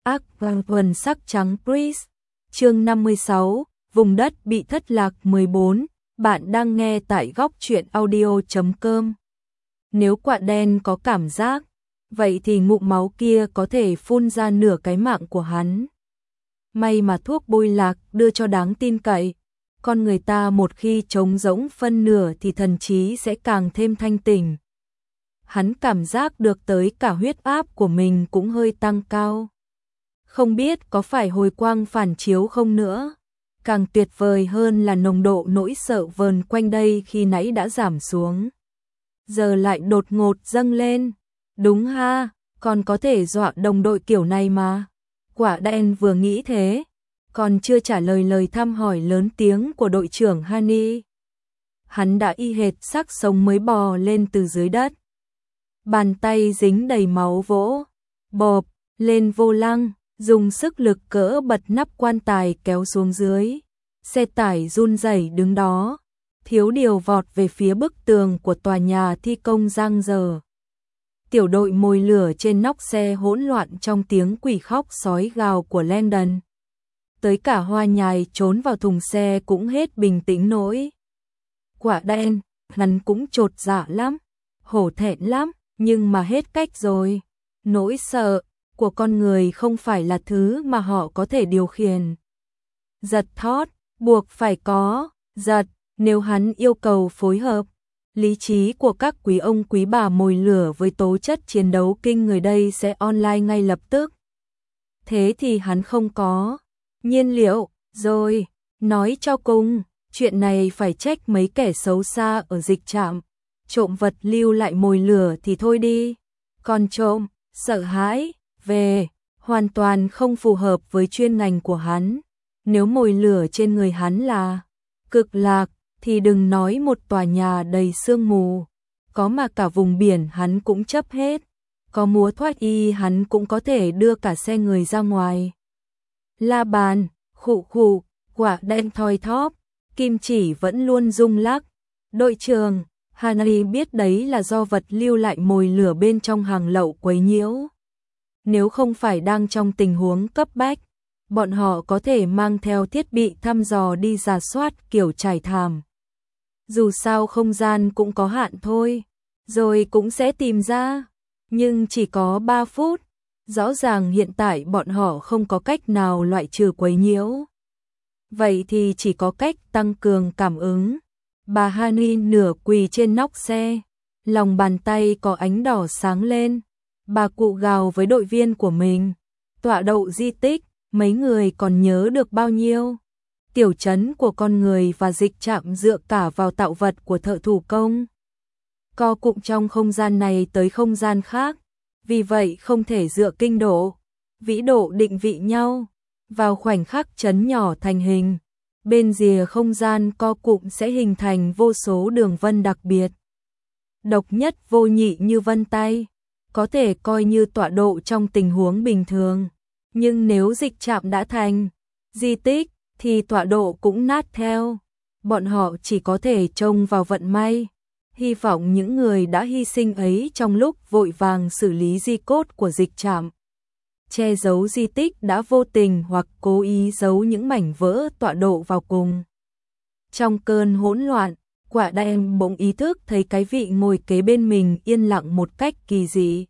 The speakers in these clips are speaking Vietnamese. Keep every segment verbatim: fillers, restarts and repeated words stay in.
Ác vang quần sắc trắng Breeze. Chương năm mươi sáu, vùng đất bị thất lạc mười bốn, bạn đang nghe tại góc truyện audio chấm com. Nếu quạ đen có cảm giác, vậy thì ngụm máu kia có thể phun ra nửa cái mạng của hắn. May mà thuốc bôi lạc đưa cho đáng tin cậy, con người ta một khi trống rỗng phân nửa thì thần trí sẽ càng thêm thanh tỉnh. Hắn cảm giác được tới cả huyết áp của mình cũng hơi tăng cao. Không biết có phải hồi quang phản chiếu không nữa. Càng tuyệt vời hơn là nồng độ nỗi sợ vờn quanh đây khi nãy đã giảm xuống. Giờ lại đột ngột dâng lên. Đúng ha, còn có thể dọa đồng đội kiểu này mà. Quả đen vừa nghĩ thế, còn chưa trả lời lời thăm hỏi lớn tiếng của đội trưởng Hani. Hắn đã y hệt xác sống mới bò lên từ dưới đất. Bàn tay dính đầy máu vỗ, bộp, lên vô lăng, dùng sức lực cỡ bật nắp quan tài kéo xuống dưới. Xe tải run rẩy đứng đó, thiếu điều vọt về phía bức tường của tòa nhà thi công giang dở. Tiểu đội mồi lửa trên nóc xe hỗn loạn trong tiếng quỷ khóc sói gào của Landon. Tới cả Hoa Nhài trốn vào thùng xe cũng hết bình tĩnh nổi. Quả đen, hắn cũng chột dạ lắm, hổ thẹn lắm, nhưng mà hết cách rồi. Nỗi sợ của con người không phải là thứ mà họ có thể điều khiển. Giật thót, buộc phải có, giật, nếu hắn yêu cầu phối hợp. Lý trí của các quý ông quý bà mồi lửa với tố chất chiến đấu kinh người đây sẽ online ngay lập tức. Thế thì hắn không có nhiên liệu, rồi, nói cho cùng, chuyện này phải trách mấy kẻ xấu xa ở dịch trạm. Trộm vật lưu lại mồi lửa thì thôi đi, còn trộm, sợ hãi, về, hoàn toàn không phù hợp với chuyên ngành của hắn. Nếu mồi lửa trên người hắn là cực lạc, thì đừng nói một tòa nhà đầy sương mù, có mà cả vùng biển hắn cũng chấp hết, có múa thoát y hắn cũng có thể đưa cả xe người ra ngoài. La bàn, khụ khụ, quả đen thoi thóp, kim chỉ vẫn luôn rung lắc. Đội trưởng Hani biết đấy là do vật lưu lại mồi lửa bên trong hàng lậu quấy nhiễu. Nếu không phải đang trong tình huống cấp bách, bọn họ có thể mang theo thiết bị thăm dò đi rà soát kiểu trải thảm. Dù sao không gian cũng có hạn thôi, rồi cũng sẽ tìm ra, nhưng chỉ có ba phút. Rõ ràng hiện tại bọn họ không có cách nào loại trừ quấy nhiễu. Vậy thì chỉ có cách tăng cường cảm ứng. Bà Hani nửa quỳ trên nóc xe, lòng bàn tay có ánh đỏ sáng lên. Bà cụ gào với đội viên của mình, tọa độ di tích, mấy người còn nhớ được bao nhiêu? Tiểu trấn của con người và dịch trạm dựa cả vào tạo vật của thợ thủ công. Co cụm trong không gian này tới không gian khác, vì vậy không thể dựa kinh độ, vĩ độ định vị nhau. Vào khoảnh khắc trấn nhỏ thành hình, bên rìa không gian co cụm sẽ hình thành vô số đường vân đặc biệt. Độc nhất vô nhị như vân tay, có thể coi như tọa độ trong tình huống bình thường. Nhưng nếu dịch trạm đã thành di tích, thì tọa độ cũng nát theo. Bọn họ chỉ có thể trông vào vận may, hy vọng những người đã hy sinh ấy trong lúc vội vàng xử lý di cốt của dịch trạm, che giấu di tích đã vô tình hoặc cố ý giấu những mảnh vỡ tọa độ vào cùng. Trong cơn hỗn loạn, quả đen bỗng ý thức thấy cái vị ngồi kế bên mình yên lặng một cách kỳ dị.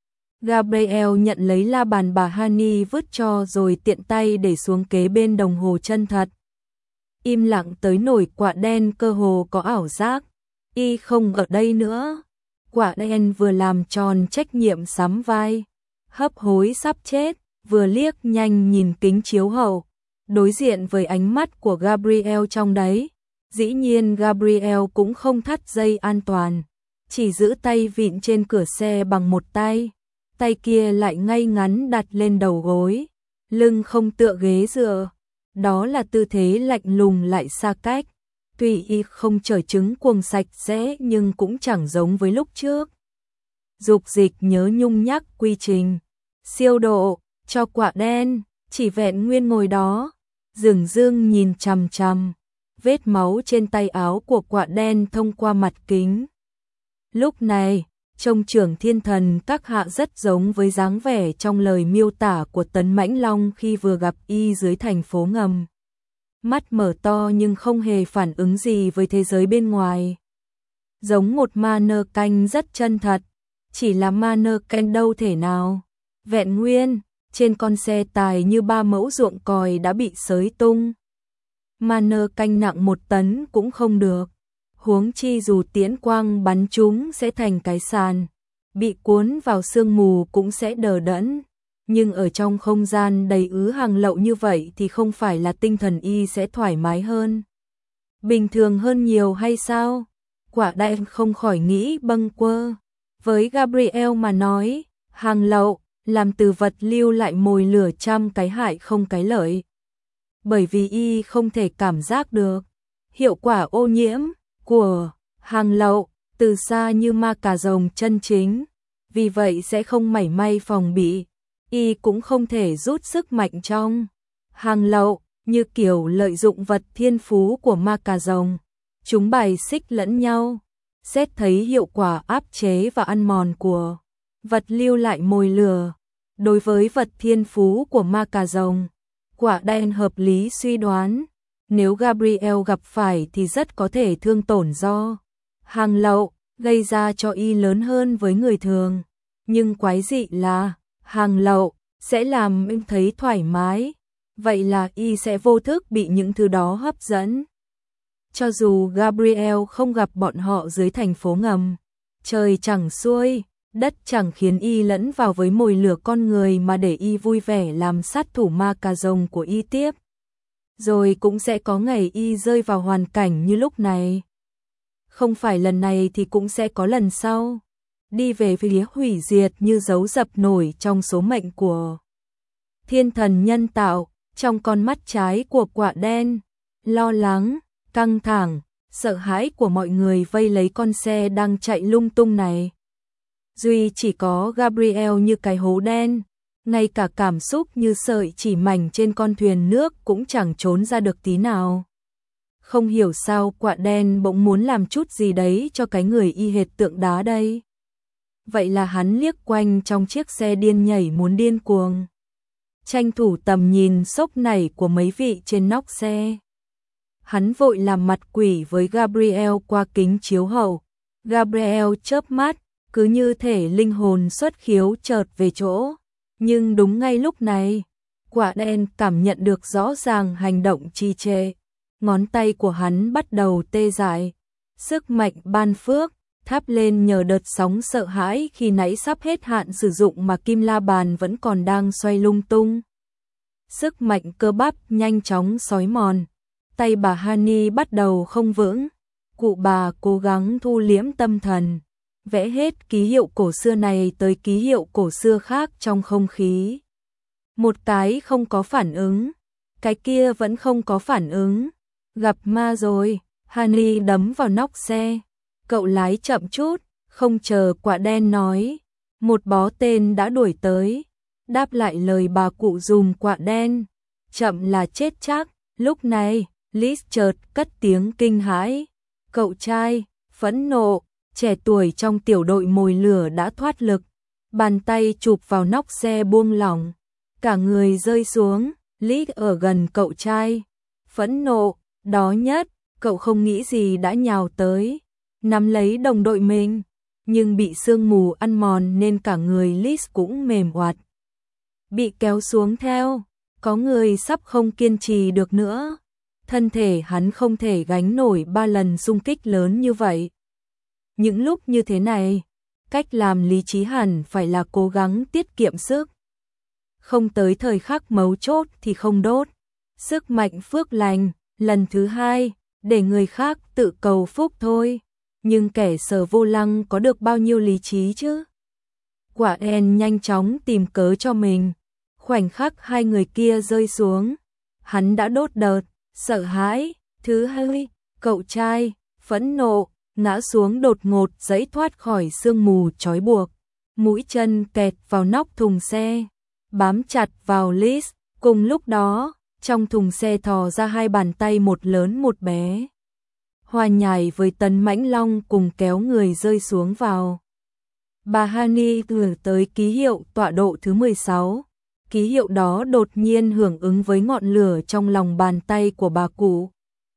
Gabriel nhận lấy la bàn bà Hani vứt cho rồi tiện tay để xuống kế bên đồng hồ chân thật. Im lặng tới nổi quả đen cơ hồ có ảo giác, y không ở đây nữa. Quả đen vừa làm tròn trách nhiệm sắm vai, hấp hối sắp chết, vừa liếc nhanh nhìn kính chiếu hậu, đối diện với ánh mắt của Gabriel trong đấy. Dĩ nhiên Gabriel cũng không thắt dây an toàn, chỉ giữ tay vịn trên cửa xe bằng một tay. Tay kia lại ngay ngắn đặt lên đầu gối, lưng không tựa ghế dựa. Đó là tư thế lạnh lùng lại xa cách. Tuy y không trở trứng cuồng sạch sẽ nhưng cũng chẳng giống với lúc trước. Dục dịch nhớ nhung nhắc quy trình siêu độ cho quả đen, chỉ vẹn nguyên ngồi đó, dửng dưng nhìn chằm chằm vết máu trên tay áo của quả đen thông qua mặt kính. Lúc này, Trông trưởng thiên thần các hạ rất giống với dáng vẻ trong lời miêu tả của Tấn Mãnh Long khi vừa gặp y dưới thành phố ngầm. Mắt mở to nhưng không hề phản ứng gì với thế giới bên ngoài. Giống một ma nơ canh rất chân thật, chỉ là ma nơ canh đâu thể nào. Vẹn nguyên, trên con xe tài như ba mẫu ruộng còi đã bị xới tung. Ma nơ canh nặng một tấn cũng không được. Huống chi dù tiễn quang bắn chúng sẽ thành cái sàn, bị cuốn vào sương mù cũng sẽ đờ đẫn. Nhưng ở trong không gian đầy ứ hàng lậu như vậy thì không phải là tinh thần y sẽ thoải mái hơn, bình thường hơn nhiều hay sao? Quả đại không khỏi nghĩ bâng quơ. Với Gabriel mà nói, hàng lậu, làm từ vật lưu lại mồi lửa trăm cái hại không cái lợi. Bởi vì y không thể cảm giác được hiệu quả ô nhiễm của hàng lậu từ xa như ma cà rồng chân chính, vì vậy sẽ không mảy may phòng bị. Y cũng không thể rút sức mạnh trong hàng lậu, như kiểu lợi dụng vật thiên phú của ma cà rồng. Chúng bài xích lẫn nhau, xét thấy hiệu quả áp chế và ăn mòn của vật lưu lại mồi lửa. Đối với vật thiên phú của ma cà rồng, quả đen hợp lý suy đoán, nếu Gabriel gặp phải thì rất có thể thương tổn do hàng lậu gây ra cho y lớn hơn với người thường. Nhưng quái dị là hàng lậu sẽ làm em thấy thoải mái, vậy là y sẽ vô thức bị những thứ đó hấp dẫn. Cho dù Gabriel không gặp bọn họ dưới thành phố ngầm, trời chẳng xuôi, đất chẳng khiến y lẫn vào với mồi lửa con người mà để y vui vẻ làm sát thủ ma cà rồng của y tiếp. Rồi cũng sẽ có ngày y rơi vào hoàn cảnh như lúc này. Không phải lần này thì cũng sẽ có lần sau. Đi về phía hủy diệt như dấu dập nổi trong số mệnh của thiên thần nhân tạo, trong con mắt trái của quả đen, lo lắng, căng thẳng, sợ hãi của mọi người vây lấy con xe đang chạy lung tung này. Duy chỉ có Gabriel như cái hố đen, ngay cả cảm xúc như sợi chỉ mảnh trên con thuyền nước cũng chẳng trốn ra được tí nào. Không hiểu sao quả đen bỗng muốn làm chút gì đấy cho cái người y hệt tượng đá đây. Vậy là hắn liếc quanh trong chiếc xe điên nhảy muốn điên cuồng, tranh thủ tầm nhìn sốc nảy của mấy vị trên nóc xe. Hắn vội làm mặt quỷ với Gabriel qua kính chiếu hậu. Gabriel chớp mắt, cứ như thể linh hồn xuất khiếu chợt về chỗ. Nhưng đúng ngay lúc này, quả đen cảm nhận được rõ ràng hành động trì trệ. Ngón tay của hắn bắt đầu tê dại. Sức mạnh ban phước thắp lên nhờ đợt sóng sợ hãi khi nãy sắp hết hạn sử dụng mà kim la bàn vẫn còn đang xoay lung tung. Sức mạnh cơ bắp nhanh chóng xói mòn. Tay bà Hani bắt đầu không vững. Cụ bà cố gắng thu liễm tâm thần, vẽ hết ký hiệu cổ xưa này tới ký hiệu cổ xưa khác trong không khí. Một cái không có phản ứng, cái kia vẫn không có phản ứng. Gặp ma rồi. Hani đấm vào nóc xe. Cậu lái chậm chút, không chờ quả đen nói. Một bó tên đã đuổi tới, đáp lại lời bà cụ dùm quả đen. Chậm là chết chắc. Lúc này, Liz chợt cất tiếng kinh hãi. Cậu trai, phẫn nộ, trẻ tuổi trong tiểu đội mồi lửa đã thoát lực. Bàn tay chụp vào nóc xe buông lỏng. Cả người rơi xuống. Liz ở gần cậu trai. Phẫn nộ, đó nhất, cậu không nghĩ gì đã nhào tới, nắm lấy đồng đội mình, nhưng bị sương mù ăn mòn nên cả người Liz cũng mềm oặt. Bị kéo xuống theo, có người sắp không kiên trì được nữa. Thân thể hắn không thể gánh nổi ba lần xung kích lớn như vậy. Những lúc như thế này, cách làm lý trí hẳn phải là cố gắng tiết kiệm sức. Không tới thời khắc mấu chốt thì không đốt. Sức mạnh phước lành, lần thứ hai, để người khác tự cầu phúc thôi. Nhưng kẻ sờ vô lăng có được bao nhiêu lý trí chứ? Quả đen nhanh chóng tìm cớ cho mình. Khoảnh khắc hai người kia rơi xuống, hắn đã đốt đợt, sợ hãi. Thứ hai, cậu trai, phẫn nộ, ngã xuống đột ngột giãy thoát khỏi sương mù trói buộc. Mũi chân kẹt vào nóc thùng xe, bám chặt vào Liz. Cùng lúc đó, trong thùng xe thò ra hai bàn tay một lớn một bé. Hòa nhảy với Tấn Mãnh Long cùng kéo người rơi xuống vào Bà Hani gửi tới ký hiệu tọa độ thứ mười sáu. Ký hiệu đó đột nhiên hưởng ứng với ngọn lửa trong lòng bàn tay của bà cụ.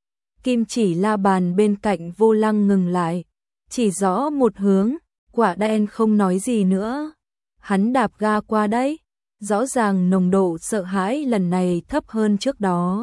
Kim chỉ la bàn bên cạnh vô lăng ngừng lại, chỉ rõ một hướng, quả đen không nói gì nữa. Hắn đạp ga qua đấy, rõ ràng nồng độ sợ hãi lần này thấp hơn trước đó.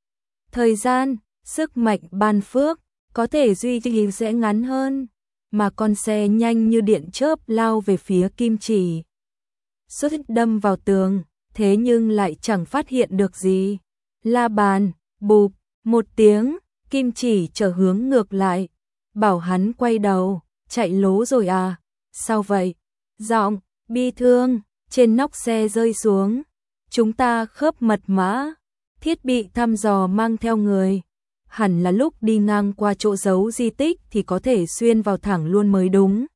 Thời gian, sức mạnh ban phước, có thể duy trì sẽ ngắn hơn, mà con xe nhanh như điện chớp lao về phía kim chỉ. Suýt đâm vào tường, thế nhưng lại chẳng phát hiện được gì. La bàn, bụp, một tiếng, kim chỉ trở hướng ngược lại, bảo hắn quay đầu, chạy lố rồi à, sao vậy? Giọng bi thương trên nóc xe rơi xuống. Chúng ta khớp mật mã, thiết bị thăm dò mang theo người. Hẳn là lúc đi ngang qua chỗ giấu di tích thì có thể xuyên vào thẳng luôn mới đúng.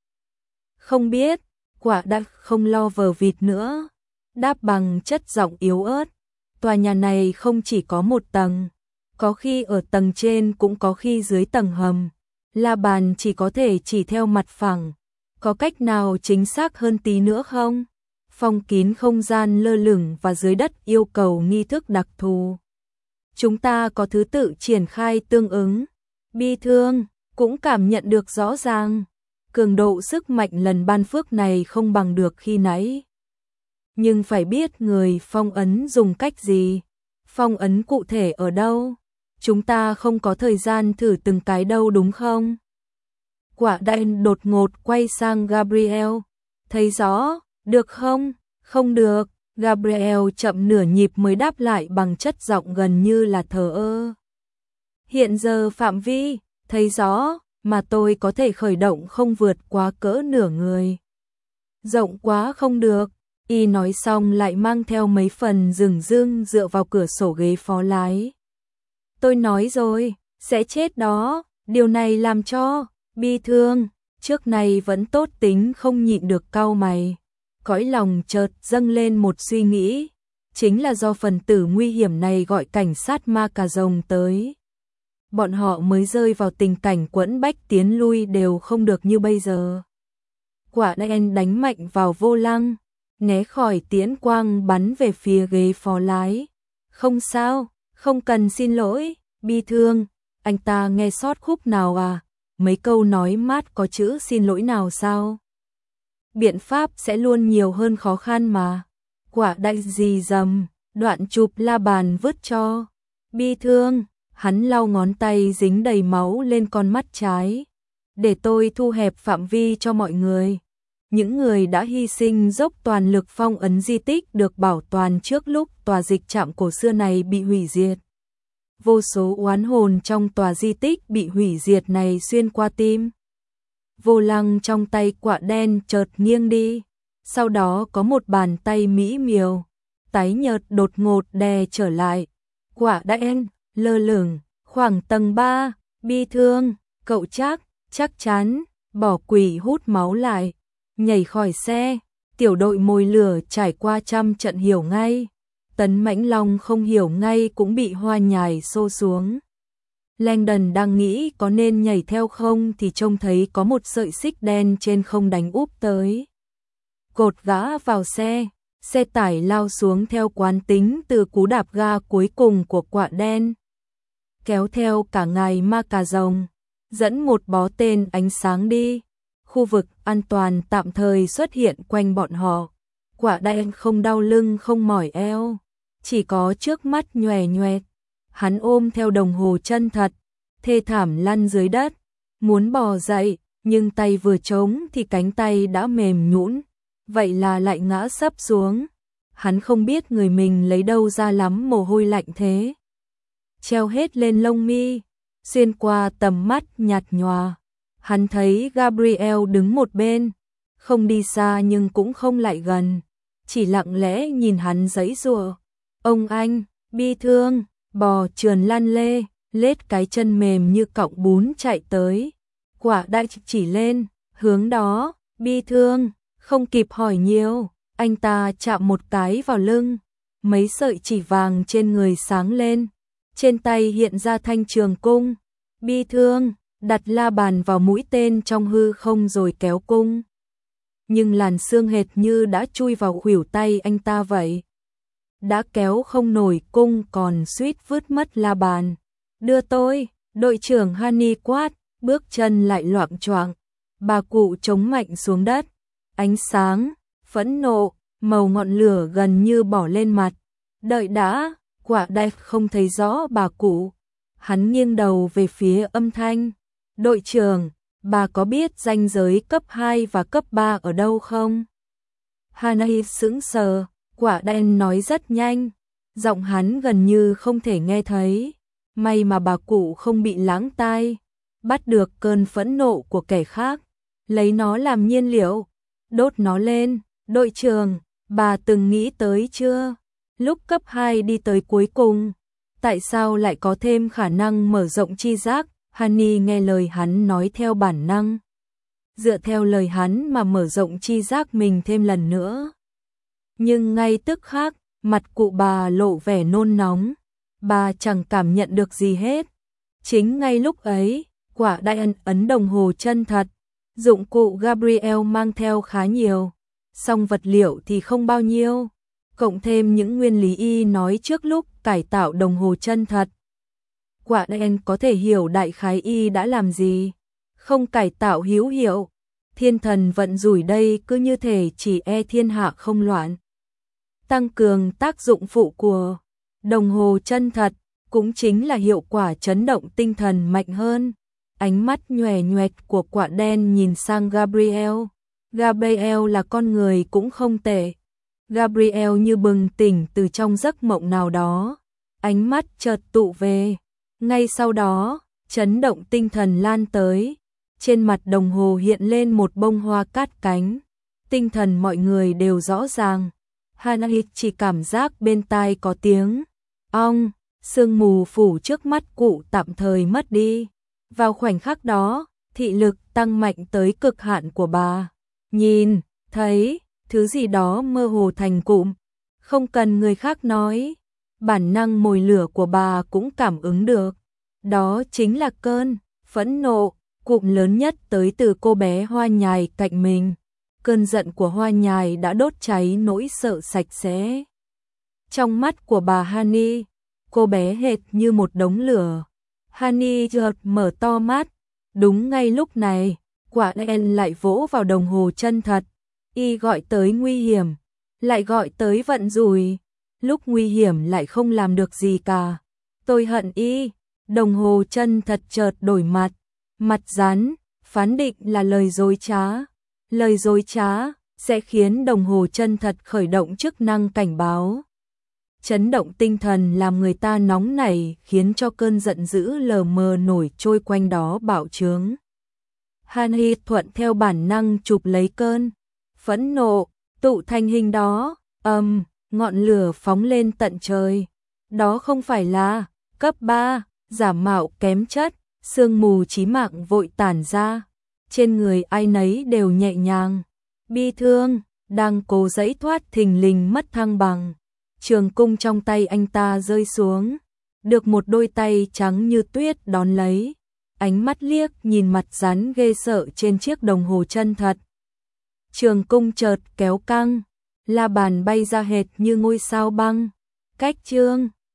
Không biết, quả đã không lo vờ vịt nữa. Đáp bằng chất giọng yếu ớt. Tòa nhà này không chỉ có một tầng, có khi ở tầng trên cũng có khi dưới tầng hầm. La bàn chỉ có thể chỉ theo mặt phẳng. Có cách nào chính xác hơn tí nữa không? Phong kín không gian lơ lửng và dưới đất yêu cầu nghi thức đặc thù. Chúng ta có thứ tự triển khai tương ứng. Bi thương cũng cảm nhận được rõ ràng. Cường độ sức mạnh lần ban phước này không bằng được khi nãy. Nhưng phải biết người phong ấn dùng cách gì. Phong ấn cụ thể ở đâu? Chúng ta không có thời gian thử từng cái đâu đúng không? Quả đen đột ngột quay sang Gabriel. Thấy rõ, được không? Không được. Gabriel chậm nửa nhịp mới đáp lại bằng chất giọng gần như là thờ ơ. Hiện giờ phạm vi, thấy rõ, mà tôi có thể khởi động không vượt quá cỡ nửa người. Rộng quá không được. Y nói xong lại mang theo mấy phần rừng rưng dựa vào cửa sổ ghế phó lái. Tôi nói rồi, sẽ chết đó, điều này làm cho bi thương, trước này vẫn tốt tính không nhịn được cau mày. Cõi lòng chợt dâng lên một suy nghĩ, chính là do phần tử nguy hiểm này gọi cảnh sát ma cà rồng tới. Bọn họ mới rơi vào tình cảnh quẫn bách tiến lui đều không được như bây giờ. Quả đen đánh mạnh vào vô lăng, né khỏi tiễn quang bắn về phía ghế phó lái. Không sao, không cần xin lỗi, bi thương, anh ta nghe sót khúc nào à? Mấy câu nói mát có chữ xin lỗi nào sao? Biện pháp sẽ luôn nhiều hơn khó khăn mà. Quả đại gì dầm, đoạn chụp la bàn vứt cho. Bi thương, hắn lau ngón tay dính đầy máu lên con mắt trái. Để tôi thu hẹp phạm vi cho mọi người. Những người đã hy sinh dốc toàn lực phong ấn di tích được bảo toàn trước lúc tòa dịch trạm cổ xưa này bị hủy diệt. Vô số oán hồn trong tòa di tích bị hủy diệt này xuyên qua tim. Vô lăng trong tay quạ đen chợt nghiêng đi, sau đó có một bàn tay mỹ miều, tái nhợt đột ngột đè trở lại. Quạ đen, lơ lửng, khoảng tầng ba, bi thương, cậu chắc, chắc chắn, bỏ quỷ hút máu lại, nhảy khỏi xe, tiểu đội mồi lửa trải qua trăm trận hiểu ngay. Tấn Mãnh Long không hiểu ngay cũng bị hoa nhài xô xuống. Langdon đang nghĩ có nên nhảy theo không thì trông thấy có một sợi xích đen trên không đánh úp tới. Cột gã vào xe, xe tải lao xuống theo quán tính từ cú đạp ga cuối cùng của quạ đen. Kéo theo cả ngài ma cà rồng, dẫn một bó tên ánh sáng đi. Khu vực an toàn tạm thời xuất hiện quanh bọn họ. Quạ đen không đau lưng không mỏi eo, chỉ có trước mắt nhòe nhòe. Hắn ôm theo đồng hồ chân thật, thê thảm lăn dưới đất, muốn bò dậy, nhưng tay vừa trống thì cánh tay đã mềm nhũn, vậy là lại ngã sấp xuống. Hắn không biết người mình lấy đâu ra lắm mồ hôi lạnh thế. Treo hết lên lông mi, xuyên qua tầm mắt nhạt nhòa. Hắn thấy Gabriel đứng một bên, không đi xa nhưng cũng không lại gần, chỉ lặng lẽ nhìn hắn giãy giụa. Ông anh, bi thương, bò trườn lăn lê, lết cái chân mềm như cọng bún chạy tới. Quả đại chỉ lên, hướng đó, bi thương, không kịp hỏi nhiều, anh ta chạm một cái vào lưng, mấy sợi chỉ vàng trên người sáng lên, trên tay hiện ra thanh trường cung. Bi thương, đặt la bàn vào mũi tên trong hư không rồi kéo cung. nhưng làn xương hệt như đã chui vào khuỷu tay anh ta vậy. Đã kéo không nổi cung còn suýt vứt mất la bàn. Đưa tôi, đội trưởng Honey quát, bước chân lại loạng choạng. Bà cụ chống mạnh xuống đất. Ánh sáng, phẫn nộ, màu ngọn lửa gần như bỏ lên mặt. Đợi đã, quả đẹp không thấy rõ bà cụ. Hắn nghiêng đầu về phía âm thanh. Đội trưởng, bà có biết ranh giới cấp hai và cấp ba ở đâu không? Honey sững sờ, quả đen nói rất nhanh. Giọng hắn gần như không thể nghe thấy. May mà bà cụ không bị lắng tai. Bắt được cơn phẫn nộ của kẻ khác. Lấy nó làm nhiên liệu. Đốt nó lên. Đội trưởng, bà từng nghĩ tới chưa? Lúc cấp hai đi tới cuối cùng, tại sao lại có thêm khả năng mở rộng tri giác? Honey nghe lời hắn nói theo bản năng. Dựa theo lời hắn mà mở rộng tri giác mình thêm lần nữa. Nhưng ngay tức khắc, mặt cụ bà lộ vẻ nôn nóng. Bà chẳng cảm nhận được gì hết. Chính ngay lúc ấy, quả đại ân ấn đồng hồ chân thật. Dụng cụ Gabriel mang theo khá nhiều. Song vật liệu thì không bao nhiêu. Cộng thêm những nguyên lý y nói trước lúc cải tạo đồng hồ chân thật. Quả đen có thể hiểu đại khái y đã làm gì. Không cải tạo hữu hiệu. Thiên thần vận rủi đây cứ như thể chỉ e thiên hạ không loạn. Tăng cường tác dụng phụ của đồng hồ chân thật cũng chính là hiệu quả chấn động tinh thần mạnh hơn. Ánh mắt nhòe nhoẹt của quả đen nhìn sang Gabriel. Gabriel là con người cũng không tệ. Gabriel như bừng tỉnh từ trong giấc mộng nào đó. Ánh mắt chợt tụ về. Ngay sau đó, chấn động tinh thần lan tới. Trên mặt đồng hồ hiện lên một bông hoa cát cánh. Tinh thần mọi người đều rõ ràng. Hanahi chỉ cảm giác bên tai có tiếng ong, sương mù phủ trước mắt cụ tạm thời mất đi. Vào khoảnh khắc đó, thị lực tăng mạnh tới cực hạn của bà. Nhìn, thấy, thứ gì đó mơ hồ thành cụm. Không cần người khác nói, bản năng mồi lửa của bà cũng cảm ứng được. Đó chính là cơn phẫn nộ, cụm lớn nhất tới từ cô bé hoa nhài cạnh mình. Cơn giận của hoa nhài đã đốt cháy nỗi sợ sạch sẽ. Trong mắt của bà Honey, cô bé hệt như một đống lửa. Honey chợt mở to mắt. Đúng ngay lúc này, quả đen lại vỗ vào đồng hồ chân thật. Y gọi tới nguy hiểm, lại gọi tới vận rủi. Lúc nguy hiểm lại không làm được gì cả. Tôi hận y. Đồng hồ chân thật chợt đổi mặt. Mặt rắn, phán định là lời dối trá. Lời dối trá sẽ khiến đồng hồ chân thật khởi động chức năng cảnh báo. Chấn động tinh thần làm người ta nóng nảy, khiến cho cơn giận dữ lờ mờ nổi trôi quanh đó bạo trướng. Honey thuận theo bản năng chụp lấy cơn phẫn nộ, tụ thành hình đó, ầm, um, ngọn lửa phóng lên tận trời. Đó không phải là cấp ba, giả mạo kém chất, sương mù chí mạng vội tản ra. Trên người ai nấy đều nhẹ nhàng, bi thương, đang cố giãy thoát thình lình mất thăng bằng. Trường cung trong tay anh ta rơi xuống, được một đôi tay trắng như tuyết đón lấy. Ánh mắt liếc nhìn mặt rắn ghê sợ trên chiếc đồng hồ chân thật. Trường cung chợt kéo căng, la bàn bay ra hệt như ngôi sao băng. Cách chương